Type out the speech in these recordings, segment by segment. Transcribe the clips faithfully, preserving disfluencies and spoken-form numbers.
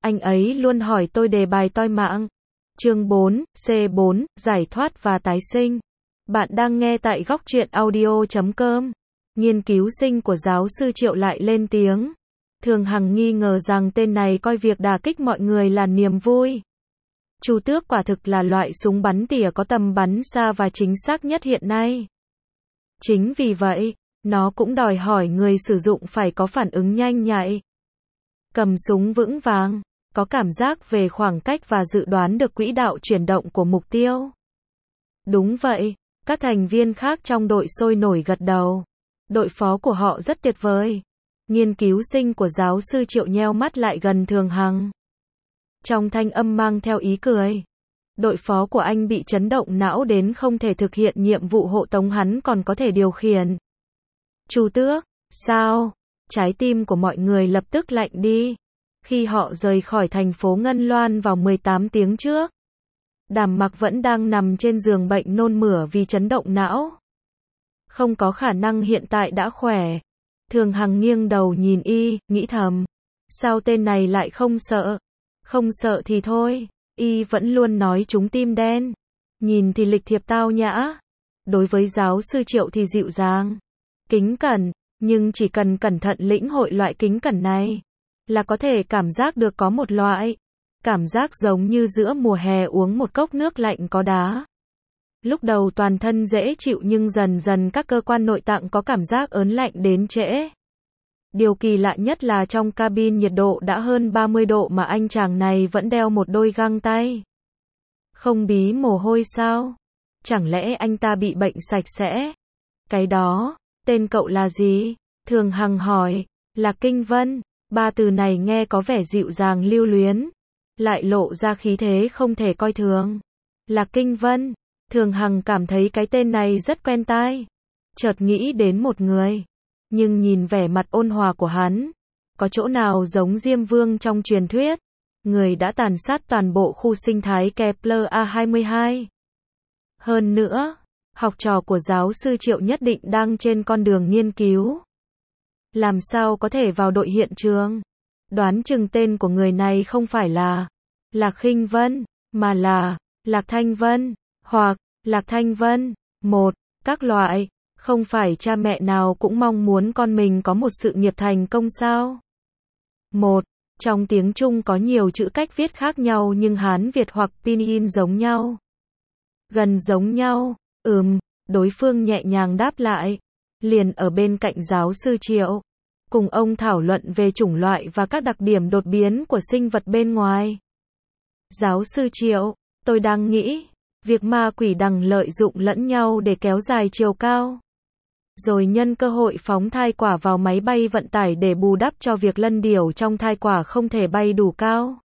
Anh ấy luôn hỏi tôi đề bài toi mạng. Chương bốn, C bốn, giải thoát và tái sinh. Bạn đang nghe tại góc truyện audio chấm com. Nghiên cứu sinh của giáo sư Triệu lại lên tiếng. Thường Hằng nghi ngờ rằng tên này coi việc đả kích mọi người là niềm vui. Chu tước quả thực là loại súng bắn tỉa có tầm bắn xa và chính xác nhất hiện nay. Chính vì vậy, nó cũng đòi hỏi người sử dụng phải có phản ứng nhanh nhạy, cầm súng vững vàng, có cảm giác về khoảng cách và dự đoán được quỹ đạo chuyển động của mục tiêu. Đúng vậy, các thành viên khác trong đội sôi nổi gật đầu. Đội phó của họ rất tuyệt vời. Nghiên cứu sinh của giáo sư Triệu nheo mắt lại gần Thường Hằng. Trong thanh âm mang theo ý cười. Đội phó của anh bị chấn động não đến không thể thực hiện nhiệm vụ hộ tống hắn còn có thể điều khiển. Chu tước, sao? Trái tim của mọi người lập tức lạnh đi. Khi họ rời khỏi thành phố Ngân Loan vào mười tám tiếng trước, Đàm Mặc vẫn đang nằm trên giường bệnh nôn mửa vì chấn động não. Không có khả năng hiện tại đã khỏe. Thường Hằng nghiêng đầu nhìn y, nghĩ thầm. Sao tên này lại không sợ? Không sợ thì thôi. Y vẫn luôn nói chúng tim đen. Nhìn thì lịch thiệp tao nhã. Đối với giáo sư Triệu thì dịu dàng, kính cẩn. Nhưng chỉ cần cẩn thận lĩnh hội loại kính cẩn này, là có thể cảm giác được có một loại cảm giác giống như giữa mùa hè uống một cốc nước lạnh có đá. Lúc đầu toàn thân dễ chịu nhưng dần dần các cơ quan nội tạng có cảm giác ớn lạnh đến trễ. Điều kỳ lạ nhất là trong cabin nhiệt độ đã hơn ba mươi độ mà anh chàng này vẫn đeo một đôi găng tay. Không bí mồ hôi sao? Chẳng lẽ anh ta bị bệnh sạch sẽ? Cái đó, tên cậu là gì? Thường Hằng hỏi. Lạc Kinh Vân. Ba từ này nghe có vẻ dịu dàng lưu luyến, lại lộ ra khí thế không thể coi thường. Lạc Kinh Vân. Thường Hằng cảm thấy cái tên này rất quen tai. Chợt nghĩ đến một người. Nhưng nhìn vẻ mặt ôn hòa của hắn, có chỗ nào giống Diêm Vương trong truyền thuyết, người đã tàn sát toàn bộ khu sinh thái Kepler A hai mươi hai. Hơn nữa, học trò của giáo sư Triệu nhất định đang trên con đường nghiên cứu. Làm sao có thể vào đội hiện trường? Đoán chừng tên của người này không phải là Lạc Khinh Vân, mà là Lạc Thanh Vân, hoặc Lạc Thanh Vân. Một, các loại. Không phải cha mẹ nào cũng mong muốn con mình có một sự nghiệp thành công sao? Một, trong tiếng Trung có nhiều chữ cách viết khác nhau nhưng Hán Việt hoặc Pinyin giống nhau. Gần giống nhau. Ừm, đối phương nhẹ nhàng đáp lại. Liền ở bên cạnh giáo sư Triệu, cùng ông thảo luận về chủng loại và các đặc điểm đột biến của sinh vật bên ngoài. Giáo sư Triệu, tôi đang nghĩ, việc ma quỷ đằng lợi dụng lẫn nhau để kéo dài chiều cao, rồi nhân cơ hội phóng thai quả vào máy bay vận tải để bù đắp cho việc lân điểu trong thai quả không thể bay đủ cao.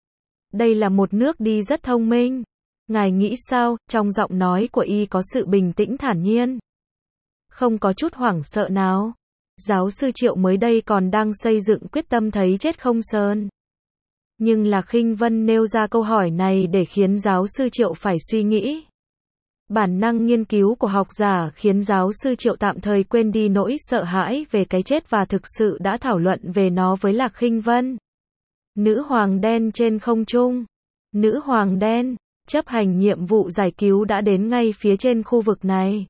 Đây là một nước đi rất thông minh. Ngài nghĩ sao? Trong giọng nói của y có sự bình tĩnh thản nhiên, không có chút hoảng sợ nào. Giáo sư Triệu mới đây còn đang xây dựng quyết tâm thấy chết không sờn. Nhưng Lạc Khinh Vân nêu ra câu hỏi này để khiến giáo sư Triệu phải suy nghĩ. Bản năng nghiên cứu của học giả khiến giáo sư Triệu tạm thời quên đi nỗi sợ hãi về cái chết và thực sự đã thảo luận về nó với Lạc Khinh Vân. Nữ hoàng đen trên không trung. Nữ hoàng đen, chấp hành nhiệm vụ giải cứu đã đến ngay phía trên khu vực này.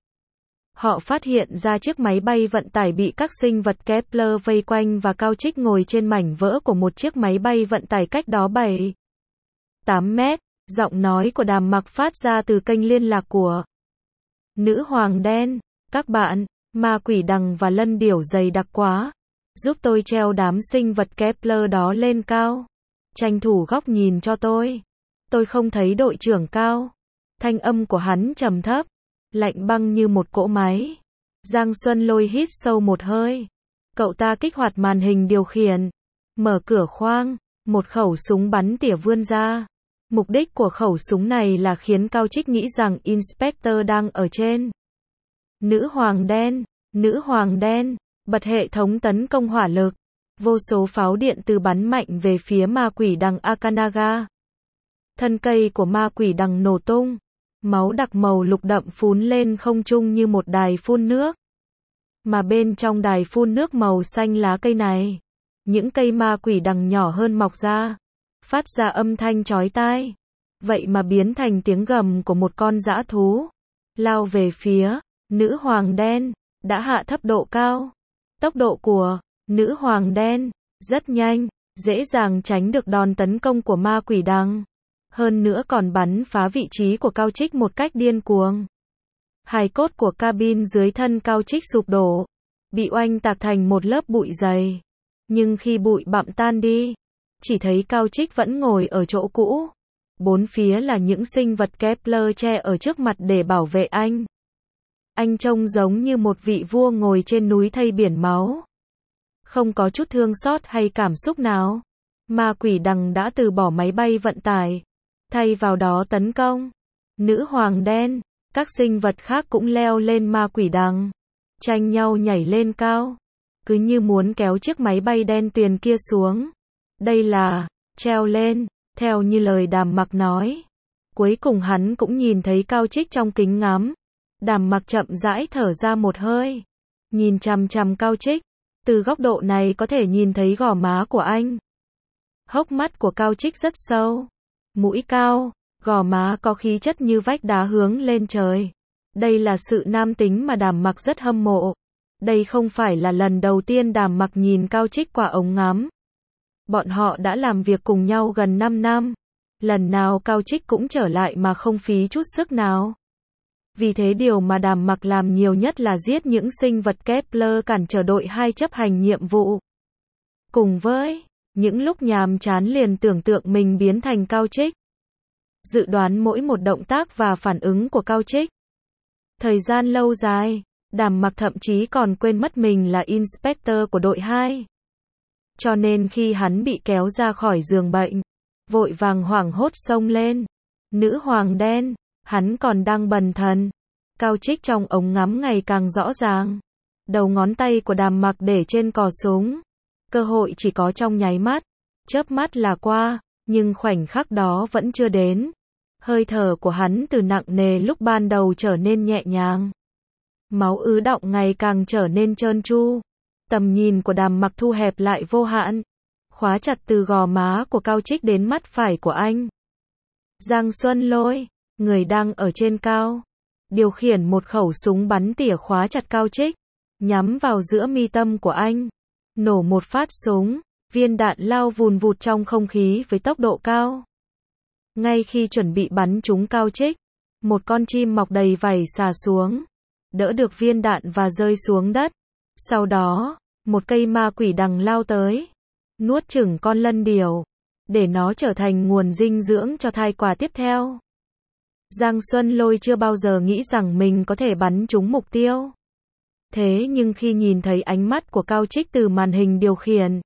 Họ phát hiện ra chiếc máy bay vận tải bị các sinh vật Kepler vây quanh và Cao Trích ngồi trên mảnh vỡ của một chiếc máy bay vận tải cách đó bảy, tám mét. Giọng nói của Đàm Mặc phát ra từ kênh liên lạc của Nữ Hoàng Đen. Các bạn, ma quỷ đằng và lân điểu dày đặc quá. Giúp tôi treo đám sinh vật Kepler đó lên cao. Tranh thủ góc nhìn cho tôi. Tôi không thấy đội trưởng cao. Thanh âm của hắn trầm thấp, lạnh băng như một cỗ máy. Giang Xuân Lôi hít sâu một hơi. Cậu ta kích hoạt màn hình điều khiển, mở cửa khoang, một khẩu súng bắn tỉa vươn ra. Mục đích của khẩu súng này là khiến Cao Trích nghĩ rằng Inspector đang ở trên. Nữ hoàng đen, nữ hoàng đen, bật hệ thống tấn công hỏa lực. Vô số pháo điện từ bắn mạnh về phía ma quỷ đằng Akanaga. Thân cây của ma quỷ đằng nổ tung. Máu đặc màu lục đậm phún lên không trung như một đài phun nước. Mà bên trong đài phun nước màu xanh lá cây này, những cây ma quỷ đằng nhỏ hơn mọc ra. phát ra âm thanh chói tai. Vậy mà biến thành tiếng gầm của một con dã thú. Lao về phía nữ hoàng đen, đã hạ thấp độ cao. Tốc độ của nữ hoàng đen rất nhanh, dễ dàng tránh được đòn tấn công của ma quỷ đằng. Hơn nữa còn bắn phá vị trí của Cao Trích một cách điên cuồng. Hài cốt của cabin dưới thân Cao Trích sụp đổ, bị oanh tạc thành một lớp bụi dày. Nhưng khi bụi bặm tan đi, chỉ thấy Cao Trích vẫn ngồi ở chỗ cũ. Bốn phía là những sinh vật Kepler che ở trước mặt để bảo vệ anh. Anh trông giống như một vị vua ngồi trên núi thây biển máu. Không có chút thương xót hay cảm xúc nào. Ma quỷ đằng đã từ bỏ máy bay vận tải, thay vào đó tấn công nữ hoàng đen. Các sinh vật khác cũng leo lên ma quỷ đằng, tranh nhau nhảy lên cao, cứ như muốn kéo chiếc máy bay đen tuyền kia xuống. Đây là treo lên, theo như lời Đàm Mặc nói. Cuối cùng hắn cũng nhìn thấy Cao Trích trong kính ngắm. Đàm Mặc chậm rãi thở ra một hơi, nhìn chằm chằm Cao Trích. Từ góc độ này có thể nhìn thấy gò má của anh. Hốc mắt của Cao Trích rất sâu, mũi cao, gò má có khí chất như vách đá hướng lên trời. Đây là sự nam tính mà Đàm Mặc rất hâm mộ. Đây không phải là lần đầu tiên Đàm Mặc nhìn Cao Trích qua ống ngắm. Bọn họ đã làm việc cùng nhau gần năm năm. Lần nào Cao Trích cũng trở lại mà không phí chút sức nào. Vì thế điều mà Đàm Mặc làm nhiều nhất là giết những sinh vật Kepler cản trở đội hai chấp hành nhiệm vụ. Cùng với những lúc nhàm chán liền tưởng tượng mình biến thành Cao Trích. Dự đoán mỗi một động tác và phản ứng của Cao Trích. Thời gian lâu dài, Đàm Mặc thậm chí còn quên mất mình là Inspector của đội hai. Cho nên khi hắn bị kéo ra khỏi giường bệnh, vội vàng hoảng hốt xông lên. Nữ hoàng đen, hắn còn đang bần thần. Cao Trích trong ống ngắm ngày càng rõ ràng. Đầu ngón tay của Đàm Mặc để trên cò súng. Cơ hội chỉ có trong nháy mắt. Chớp mắt là qua, nhưng khoảnh khắc đó vẫn chưa đến. Hơi thở của hắn từ nặng nề lúc ban đầu trở nên nhẹ nhàng. Máu ứ đọng ngày càng trở nên trơn tru. Tầm nhìn của Đàm Mặc thu hẹp lại vô hạn. Khóa chặt từ gò má của Cao Trích đến mắt phải của anh. Giang Xuân Lôi, người đang ở trên cao, điều khiển một khẩu súng bắn tỉa khóa chặt Cao Trích, nhắm vào giữa mi tâm của anh. Nổ một phát súng, viên đạn lao vùn vụt trong không khí với tốc độ cao. Ngay khi chuẩn bị bắn trúng Cao Trích, một con chim mọc đầy vảy xà xuống, đỡ được viên đạn và rơi xuống đất. Sau đó, một cây ma quỷ đằng lao tới, nuốt chửng con lân điểu, để nó trở thành nguồn dinh dưỡng cho thai quả tiếp theo. Giang Xuân Lôi chưa bao giờ nghĩ rằng mình có thể bắn trúng mục tiêu. Thế nhưng khi nhìn thấy ánh mắt của Cao Trích từ màn hình điều khiển,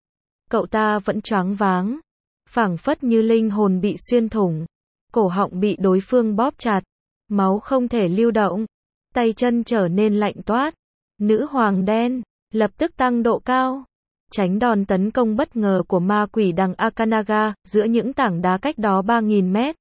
cậu ta vẫn choáng váng, phảng phất như linh hồn bị xuyên thủng, cổ họng bị đối phương bóp chặt, máu không thể lưu động, tay chân trở nên lạnh toát. Nữ hoàng đen lập tức tăng độ cao, tránh đòn tấn công bất ngờ của ma quỷ đằng Akanaga giữa những tảng đá cách đó ba nghìn mét.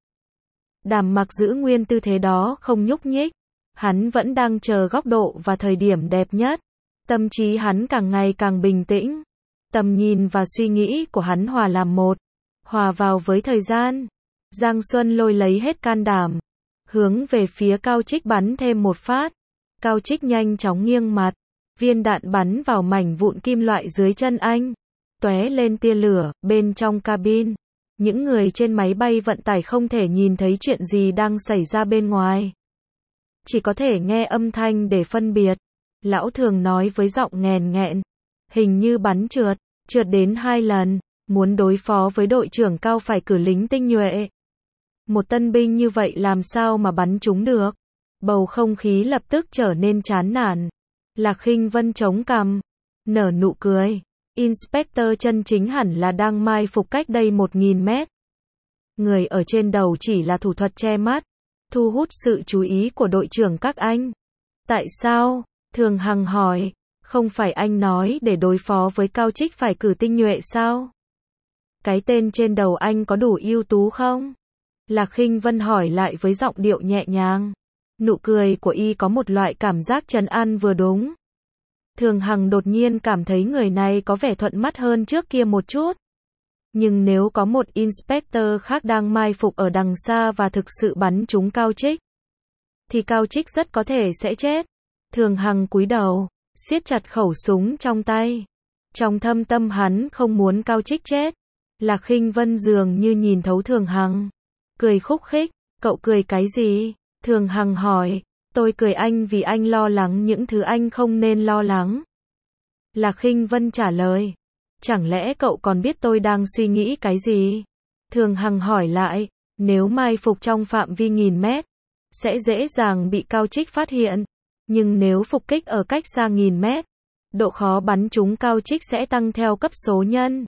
Đàm Mặc giữ nguyên tư thế đó không nhúc nhích. Hắn vẫn đang chờ góc độ và thời điểm đẹp nhất. Tâm trí hắn càng ngày càng bình tĩnh. Tầm nhìn và suy nghĩ của hắn hòa làm một, hòa vào với thời gian. Giang Xuân Lôi lấy hết can đảm, hướng về phía Cao Trích bắn thêm một phát. Cao Trích nhanh chóng nghiêng mặt, viên đạn bắn vào mảnh vụn kim loại dưới chân anh, tóe lên tia lửa. Bên trong cabin, những người trên máy bay vận tải không thể nhìn thấy chuyện gì đang xảy ra bên ngoài, chỉ có thể nghe âm thanh để phân biệt. Lão thường nói với giọng nghèn nghẹn, hình như bắn trượt, trượt đến hai lần, muốn đối phó với đội trưởng Cao phải cử lính tinh nhuệ. Một tân binh như vậy làm sao mà bắn trúng được? Bầu không khí lập tức trở nên chán nản. Lạc Khinh Vân chống cằm, nở nụ cười. Inspector chân chính hẳn là đang mai phục cách đây một nghìn mét. Người ở trên đầu chỉ là thủ thuật che mắt, thu hút sự chú ý của đội trưởng các anh. Tại sao? Thường Hằng hỏi. Không phải anh nói để đối phó với Cao Trích phải cử tinh nhuệ sao? Cái tên trên đầu anh có đủ ưu tú không? Lạc Khinh Vân hỏi lại với giọng điệu nhẹ nhàng. Nụ cười của y có một loại cảm giác trấn an vừa đúng. Thường Hằng đột nhiên cảm thấy người này có vẻ thuận mắt hơn trước kia một chút. Nhưng nếu có một Inspector khác đang mai phục ở đằng xa và thực sự bắn trúng Cao Trích, thì Cao Trích rất có thể sẽ chết. Thường Hằng cúi đầu, siết chặt khẩu súng trong tay. Trong thâm tâm hắn không muốn Cao Trích chết. Lạc Khinh Vân dường như nhìn thấu Thường Hằng. Cười khúc khích, cậu cười cái gì? Thường Hằng hỏi, tôi cười anh vì anh lo lắng những thứ anh không nên lo lắng. Lạc Khinh Vân trả lời, chẳng lẽ cậu còn biết tôi đang suy nghĩ cái gì? Thường Hằng hỏi lại, nếu mai phục trong phạm vi nghìn mét, sẽ dễ dàng bị Cao Trích phát hiện. Nhưng nếu phục kích ở cách xa nghìn mét, độ khó bắn trúng Cao Trích sẽ tăng theo cấp số nhân.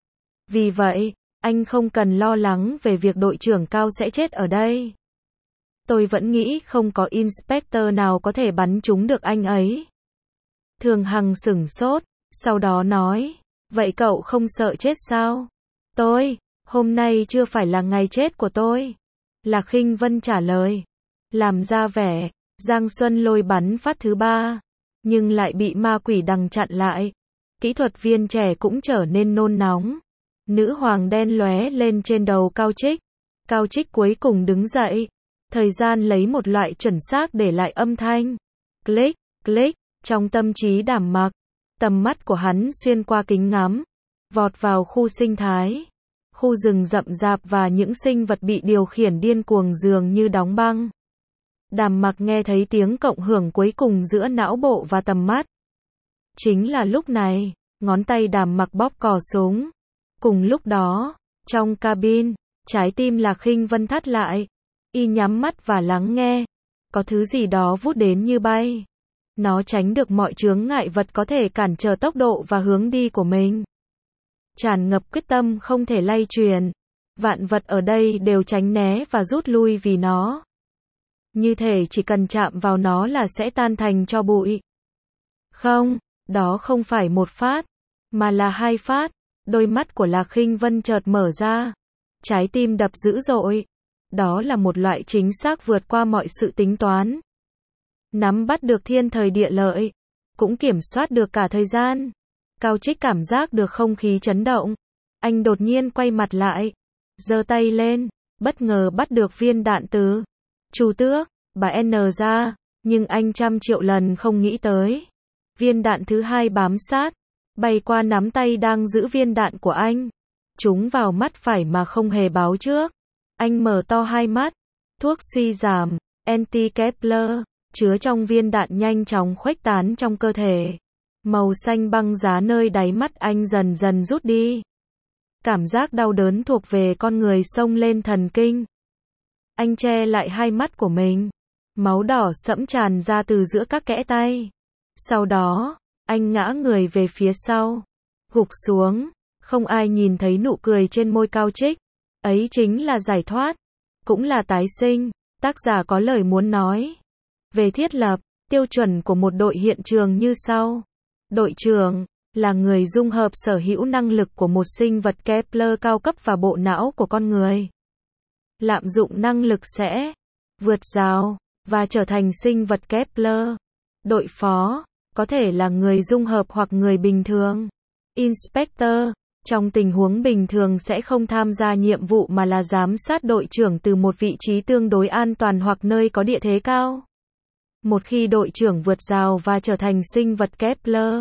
Vì vậy, anh không cần lo lắng về việc đội trưởng Cao sẽ chết ở đây. Tôi vẫn nghĩ không có Inspector nào có thể bắn trúng được anh ấy. Thường Hằng sửng sốt, sau đó nói, vậy cậu không sợ chết sao? Tôi, hôm nay chưa phải là ngày chết của tôi. Lạc Khinh Vân trả lời, làm ra vẻ, Giang Xuân Lôi bắn phát thứ ba, nhưng lại bị ma quỷ đằng chặn lại. Kỹ thuật viên trẻ cũng trở nên nôn nóng. Nữ hoàng đen lóe lên trên đầu Cao Trích. Cao Trích cuối cùng đứng dậy. Thời gian lấy một loại chuẩn xác để lại âm thanh. Click, click, trong tâm trí Đàm Mặc. Tầm mắt của hắn xuyên qua kính ngắm, vọt vào khu sinh thái. Khu rừng rậm rạp và những sinh vật bị điều khiển điên cuồng dường như đóng băng. Đàm Mặc nghe thấy tiếng cộng hưởng cuối cùng giữa não bộ và tầm mắt. Chính là lúc này, ngón tay Đàm Mặc bóp cò súng. Cùng lúc đó, trong cabin, trái tim Lạc Khinh Vân thắt lại. Y nhắm mắt và lắng nghe. Có thứ gì đó vút đến như bay. Nó tránh được mọi chướng ngại vật có thể cản trở tốc độ và hướng đi của mình. Tràn ngập quyết tâm không thể lay truyền. Vạn vật ở đây đều tránh né và rút lui vì nó. Như thể chỉ cần chạm vào nó là sẽ tan thành tro bụi. Không, đó không phải một phát, mà là hai phát. Đôi mắt của Lạc Khinh Vân chợt mở ra. Trái tim đập dữ dội. Đó là một loại chính xác vượt qua mọi sự tính toán. Nắm bắt được thiên thời địa lợi, cũng kiểm soát được cả thời gian. Cao Trích cảm giác được không khí chấn động. Anh đột nhiên quay mặt lại, giơ tay lên, bất ngờ bắt được viên đạn từ Chu Tước, bà N ra, nhưng anh trăm triệu lần không nghĩ tới. Viên đạn thứ hai bám sát, bay qua nắm tay đang giữ viên đạn của anh. Trúng vào mắt phải mà không hề báo trước. Anh mở to hai mắt. Thuốc suy giảm, Anti-Kepler, chứa trong viên đạn nhanh chóng khuếch tán trong cơ thể. Màu xanh băng giá nơi đáy mắt anh dần dần rút đi. Cảm giác đau đớn thuộc về con người xông lên thần kinh. Anh che lại hai mắt của mình. Máu đỏ sẫm tràn ra từ giữa các kẽ tay. Sau đó, anh ngã người về phía sau. Gục xuống. Không ai nhìn thấy nụ cười trên môi Cao Trích. Ấy chính là giải thoát. Cũng là tái sinh. Tác giả có lời muốn nói. Về thiết lập, tiêu chuẩn của một đội hiện trường như sau. Đội trưởng là người dung hợp sở hữu năng lực của một sinh vật Kepler cao cấp và bộ não của con người. Lạm dụng năng lực sẽ vượt rào và trở thành sinh vật Kepler. Đội phó có thể là người dung hợp hoặc người bình thường. Inspector trong tình huống bình thường sẽ không tham gia nhiệm vụ mà là giám sát đội trưởng từ một vị trí tương đối an toàn hoặc nơi có địa thế cao. Một khi đội trưởng vượt rào và trở thành sinh vật Kepler,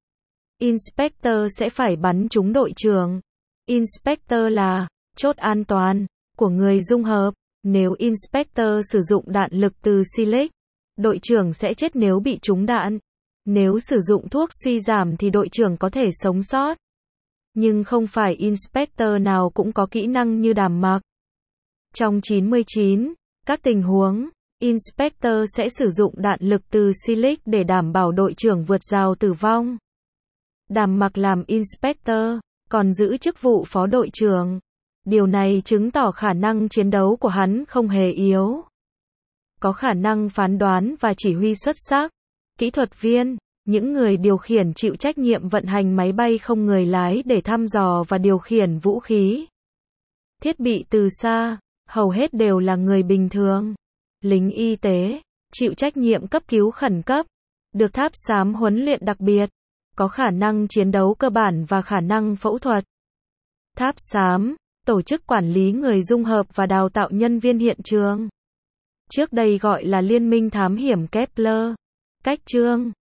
Inspector sẽ phải bắn trúng đội trưởng. Inspector là chốt an toàn của người dung hợp. Nếu Inspector sử dụng đạn lực từ Silic, đội trưởng sẽ chết nếu bị trúng đạn. Nếu sử dụng thuốc suy giảm thì đội trưởng có thể sống sót. Nhưng không phải Inspector nào cũng có kỹ năng như Đàm Mặc. Trong chín mươi chín các tình huống, Inspector sẽ sử dụng đạn lực từ Silic để đảm bảo đội trưởng vượt rào tử vong. Đàm Mặc làm Inspector, còn giữ chức vụ phó đội trưởng. Điều này chứng tỏ khả năng chiến đấu của hắn không hề yếu. Có khả năng phán đoán và chỉ huy xuất sắc. Kỹ thuật viên, những người điều khiển chịu trách nhiệm vận hành máy bay không người lái để thăm dò và điều khiển vũ khí. Thiết bị từ xa, hầu hết đều là người bình thường. Lính y tế, chịu trách nhiệm cấp cứu khẩn cấp, được tháp xám huấn luyện đặc biệt, có khả năng chiến đấu cơ bản và khả năng phẫu thuật. Tháp xám, tổ chức quản lý người dung hợp và đào tạo nhân viên hiện trường. Trước đây gọi là Liên minh thám hiểm Kepler. Cách chương